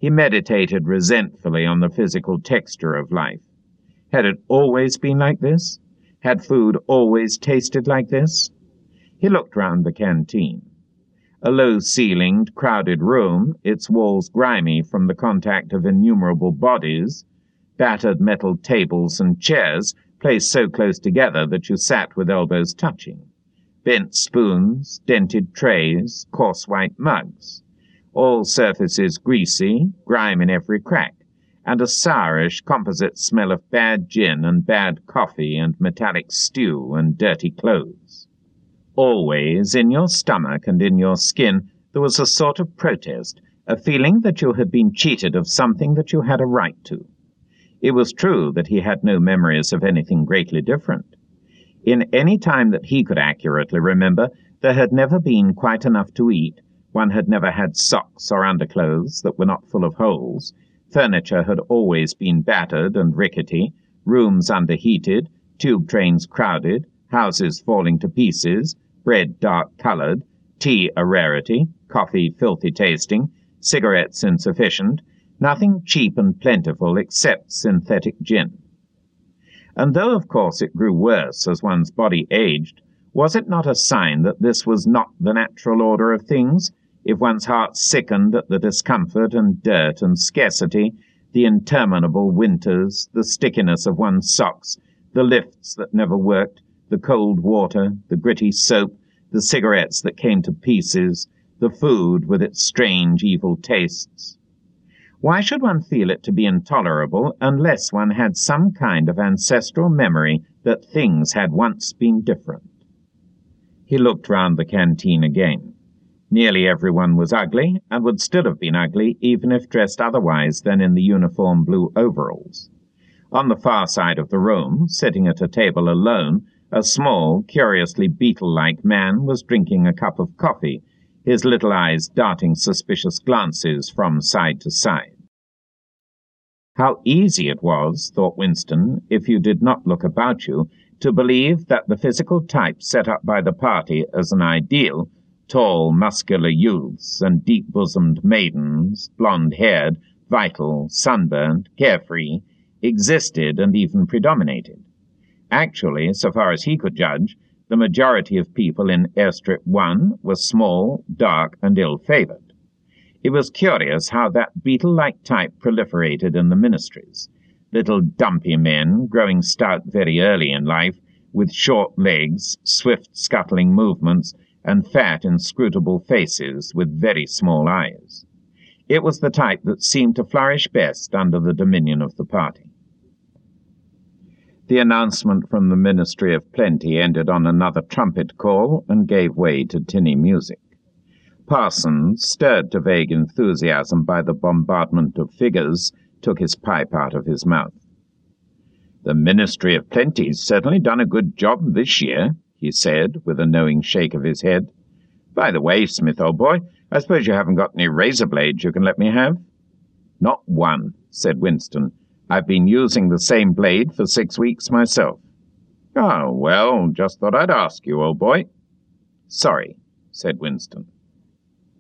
He meditated resentfully on the physical texture of life. Had it always been like this? Had food always tasted like this? He looked round the canteen. A low-ceilinged, crowded room, its walls grimy from the contact of innumerable bodies, battered metal tables and chairs placed so close together that you sat with elbows touching, bent spoons, dented trays, coarse white mugs, all surfaces greasy, grime in every crack, and a sourish composite smell of bad gin and bad coffee and metallic stew and dirty clothes. Always, in your stomach and in your skin, there was a sort of protest, a feeling that you had been cheated of something that you had a right to. It was true that he had no memories of anything greatly different. In any time that he could accurately remember, there had never been quite enough to eat, one had never had socks or underclothes that were not full of holes, furniture had always been battered and rickety, rooms underheated, tube trains crowded, houses falling to pieces, bread dark-coloured, tea a rarity, coffee filthy-tasting, cigarettes insufficient, nothing cheap and plentiful except synthetic gin. And though, of course, it grew worse as one's body aged, was it not a sign that this was not the natural order of things, if one's heart sickened at the discomfort and dirt and scarcity, the interminable winters, the stickiness of one's socks, the lifts that never worked, the cold water, the gritty soap, the cigarettes that came to pieces, the food with its strange evil tastes? Why should one feel it to be intolerable unless one had some kind of ancestral memory that things had once been different? He looked round the canteen again. Nearly everyone was ugly, and would still have been ugly even if dressed otherwise than in the uniform blue overalls. On the far side of the room, sitting at a table alone, a small, curiously beetle-like man was drinking a cup of coffee, his little eyes darting suspicious glances from side to side. How easy it was, thought Winston, if you did not look about you, to believe that the physical type set up by the party as an ideal, tall, muscular youths and deep-bosomed maidens, blonde-haired, vital, sunburnt, carefree, existed and even predominated. Actually, so far as he could judge, the majority of people in Airstrip 1 were small, dark, and ill-favoured. It was curious how that beetle-like type proliferated in the ministries, little dumpy men, growing stout very early in life, with short legs, swift scuttling movements, and fat, inscrutable faces with very small eyes. It was the type that seemed to flourish best under the dominion of the party. The announcement from the Ministry of Plenty ended on another trumpet call and gave way to tinny music. Parsons, stirred to vague enthusiasm by the bombardment of figures, took his pipe out of his mouth. "The Ministry of Plenty's certainly done a good job this year," he said, with a knowing shake of his head. "By the way, Smith, old boy, I suppose you haven't got any razor blades you can let me have?" "Not one," said Winston. "I've been using the same blade for 6 weeks myself." "Oh, well, just thought I'd ask you, old boy." "Sorry," said Winston.